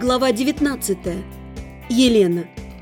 Глава 19. Елена.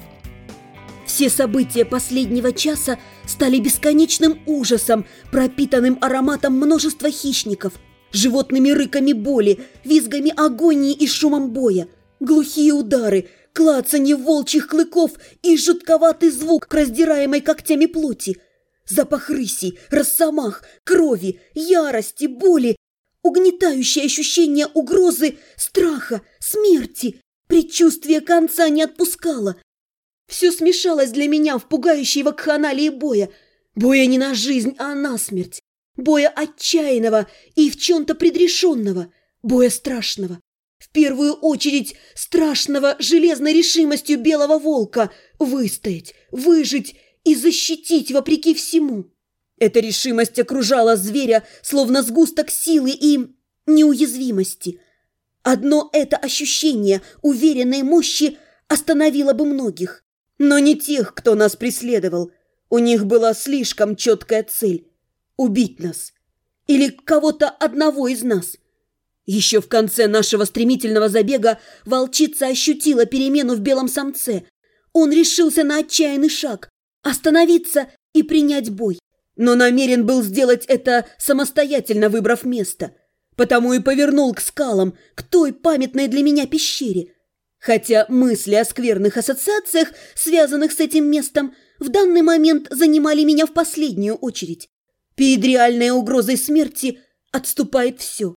Все события последнего часа стали бесконечным ужасом, пропитанным ароматом множества хищников, животными рыками боли, визгами агонии и шумом боя, глухие удары, клацанье волчьих клыков и жутковатый звук раздираемой когтями плоти, запах рыси, росомах, крови, ярости, боли, угнетающее ощущение угрозы, страха, смерти, предчувствие конца не отпускало. Все смешалось для меня в пугающей вакханалии боя. Боя не на жизнь, а на смерть. Боя отчаянного и в чем-то предрешенного. Боя страшного. В первую очередь страшного железной решимостью белого волка выстоять, выжить и защитить вопреки всему. Эта решимость окружала зверя, словно сгусток силы и неуязвимости. Одно это ощущение уверенной мощи остановило бы многих. Но не тех, кто нас преследовал. У них была слишком четкая цель – убить нас. Или кого-то одного из нас. Еще в конце нашего стремительного забега волчица ощутила перемену в белом самце. Он решился на отчаянный шаг – остановиться и принять бой. Но намерен был сделать это, самостоятельно выбрав место. Потому и повернул к скалам, к той памятной для меня пещере. Хотя мысли о скверных ассоциациях, связанных с этим местом, в данный момент занимали меня в последнюю очередь. Перед реальной угрозой смерти отступает все.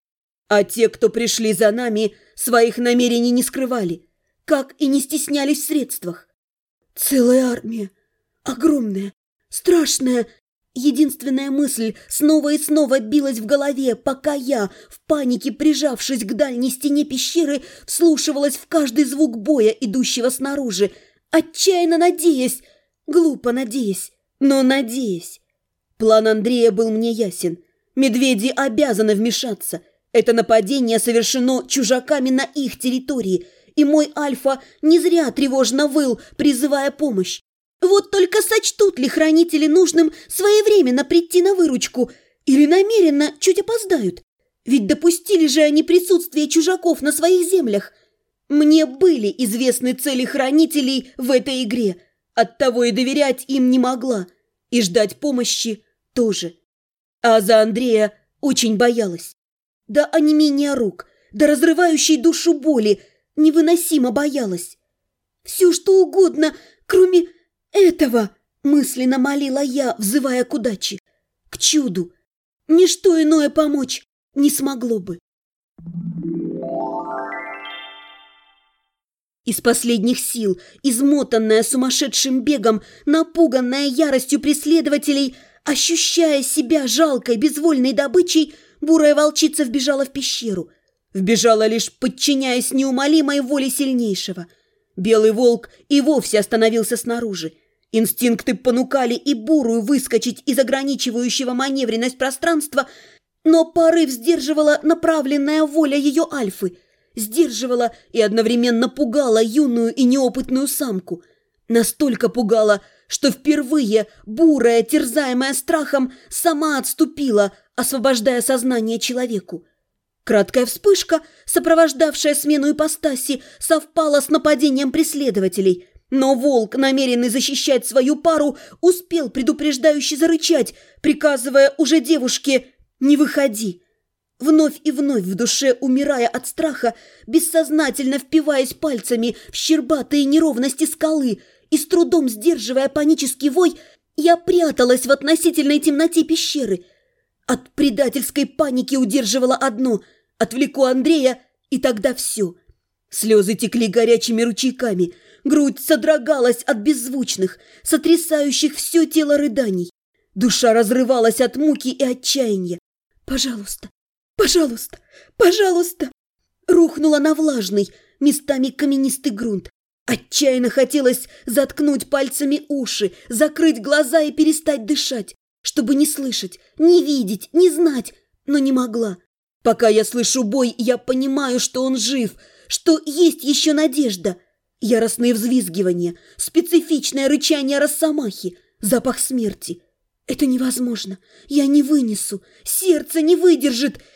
А те, кто пришли за нами, своих намерений не скрывали, как и не стеснялись в средствах. Целая армия, огромная, страшная. Единственная мысль снова и снова билась в голове, пока я, в панике прижавшись к дальней стене пещеры, вслушивалась в каждый звук боя, идущего снаружи, отчаянно надеясь, глупо надеясь, но надеясь. План Андрея был мне ясен. Медведи обязаны вмешаться. Это нападение совершено чужаками на их территории, и мой Альфа не зря тревожно выл, призывая помощь. Вот только сочтут ли хранители нужным своевременно прийти на выручку или намеренно чуть опоздают? Ведь допустили же они присутствие чужаков на своих землях. Мне были известны цели хранителей в этой игре, оттого и доверять им не могла, и ждать помощи тоже. А за Андрея очень боялась. До онемения рук, до разрывающей душу боли невыносимо боялась. Все что угодно, кроме этого, мысленно молила я, взывая к удаче, к чуду. Ничто иное помочь не смогло бы. Из последних сил, измотанная сумасшедшим бегом, напуганная яростью преследователей, ощущая себя жалкой, безвольной добычей, бурая волчица вбежала в пещеру. Вбежала лишь подчиняясь неумолимой воле сильнейшего. Белый волк и вовсе остановился снаружи. Инстинкты понукали и бурую выскочить из ограничивающего маневренность пространства, но порыв сдерживала направленная воля ее альфы, сдерживала и одновременно пугала юную и неопытную самку. Настолько пугала, что впервые бурая, терзаемая страхом, сама отступила, освобождая сознание человеку. Краткая вспышка, сопровождавшая смену ипостаси, совпала с нападением преследователей. Но волк, намеренный защищать свою пару, успел предупреждающе зарычать, приказывая уже девушке «не выходи». Вновь и вновь в душе, умирая от страха, бессознательно впиваясь пальцами в щербатые неровности скалы и с трудом сдерживая панический вой, я пряталась в относительной темноте пещеры. От предательской паники удерживала одно – отвлеку Андрея, и тогда все. Слезы текли горячими ручейками, грудь содрогалась от беззвучных, сотрясающих все тело рыданий. Душа разрывалась от муки и отчаяния. «Пожалуйста, пожалуйста, пожалуйста!» Рухнула на влажный, местами каменистый грунт. Отчаянно хотелось заткнуть пальцами уши, закрыть глаза и перестать дышать, чтобы не слышать, не видеть, не знать, но не могла. Пока я слышу бой, я понимаю, что он жив, что есть еще надежда. Яростные взвизгивания, специфичное рычание росомахи, запах смерти. Это невозможно. Я не вынесу. Сердце не выдержит.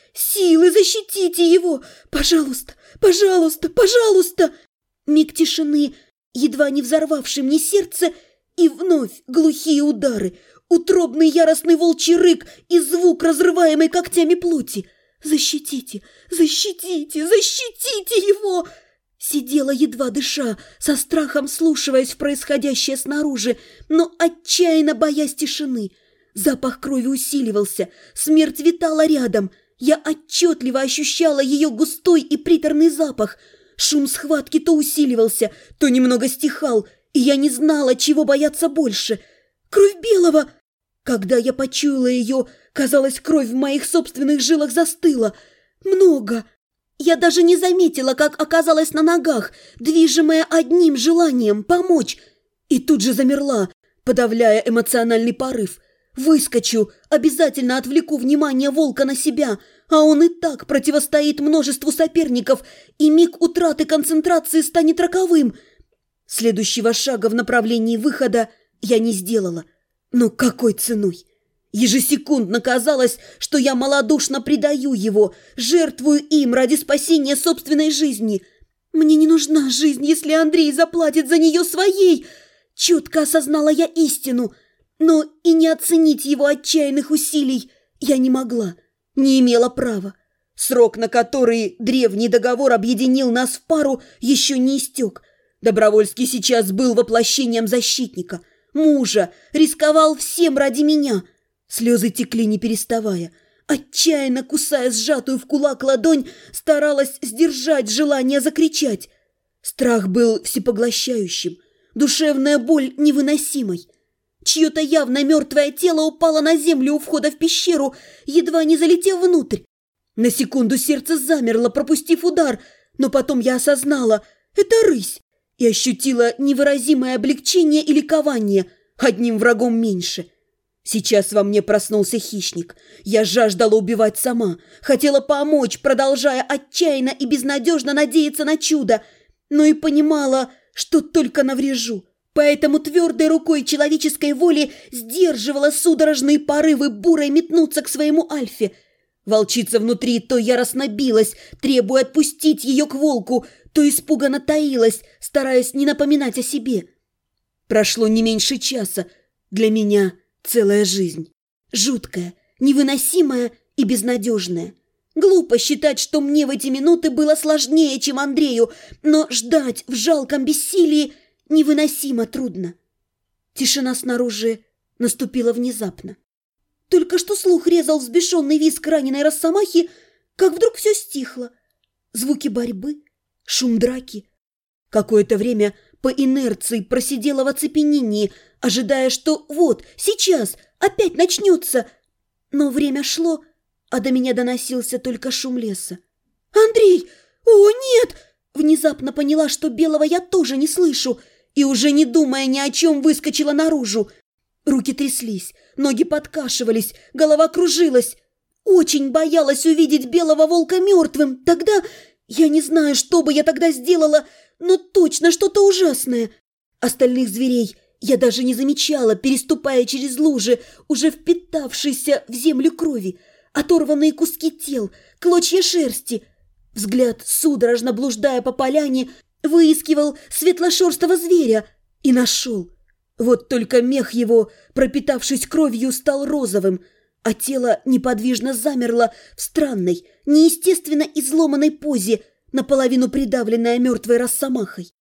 Силы, защитите его! Пожалуйста, пожалуйста, пожалуйста!» Миг тишины, едва не взорвавший мне сердце, и вновь глухие удары, утробный яростный волчий рык и звук разрываемой когтями плоти. «Защитите, защитите, защитите его!» Сидела, едва дыша, со страхом вслушиваясь в происходящее снаружи, но отчаянно боясь тишины. Запах крови усиливался, смерть витала рядом. Я отчетливо ощущала ее густой и приторный запах. Шум схватки то усиливался, то немного стихал, и я не знала, чего бояться больше. «Кровь Белого!» Когда я почуяла ее, казалось, кровь в моих собственных жилах застыла. Много. Я даже не заметила, как оказалась на ногах, движимая одним желанием помочь. И тут же замерла, подавляя эмоциональный порыв. Выскочу, обязательно отвлеку внимание волка на себя, а он и так противостоит множеству соперников, и миг утраты концентрации станет роковым. Следующего шага в направлении выхода я не сделала. Но какой ценой? Ежесекундно казалось, что я малодушно предаю его, жертвую им ради спасения собственной жизни. Мне не нужна жизнь, если Андрей заплатит за нее своей. Четко осознала я истину, но и не оценить его отчаянных усилий я не могла, не имела права. Срок, на который древний договор объединил нас в пару, еще не истек. Добровольский сейчас был воплощением защитника, мужа, рисковал всем ради меня. Слезы текли не переставая. Отчаянно кусая сжатую в кулак ладонь, старалась сдержать желание закричать. Страх был всепоглощающим, душевная боль невыносимой. Чье-то явно мертвое тело упало на землю у входа в пещеру, едва не залетев внутрь. На секунду сердце замерло, пропустив удар, но потом я осознала – это рысь, и ощутила невыразимое облегчение и ликование, одним врагом меньше. Сейчас во мне проснулся хищник. Я жаждала убивать сама, хотела помочь, продолжая отчаянно и безнадежно надеяться на чудо, но и понимала, что только наврежу. Поэтому твердой рукой человеческой воли сдерживала судорожные порывы бурой метнуться к своему Альфе. Волчица внутри то яростно билась, требуя отпустить ее к волку, то испуганно таилась, стараясь не напоминать о себе. Прошло не меньше часа. Для меня целая жизнь. Жуткая, невыносимая и безнадежная. Глупо считать, что мне в эти минуты было сложнее, чем Андрею, но ждать в жалком бессилии невыносимо трудно. Тишина снаружи наступила внезапно. Только что слух резал взбешенный визг раненой росомахи, как вдруг все стихло. Звуки борьбы, шум драки. Какое-то время по инерции просидела в оцепенении, ожидая, что вот, сейчас, опять начнется. Но время шло, а до меня доносился только шум леса. «Андрей! О, нет!» Внезапно поняла, что Белого я тоже не слышу, и уже не думая ни о чем выскочила наружу. Руки тряслись, ноги подкашивались, голова кружилась. Очень боялась увидеть белого волка мертвым. Тогда я не знаю, что бы я тогда сделала, но точно что-то ужасное. Остальных зверей я даже не замечала, переступая через лужи, уже впитавшиеся в землю крови, оторванные куски тел, клочья шерсти. Взгляд, судорожно блуждая по поляне, выискивал светлошерстого зверя и нашел. Вот только мех его, пропитавшись кровью, стал розовым, а тело неподвижно замерло в странной, неестественно изломанной позе, наполовину придавленное мертвой росомахой.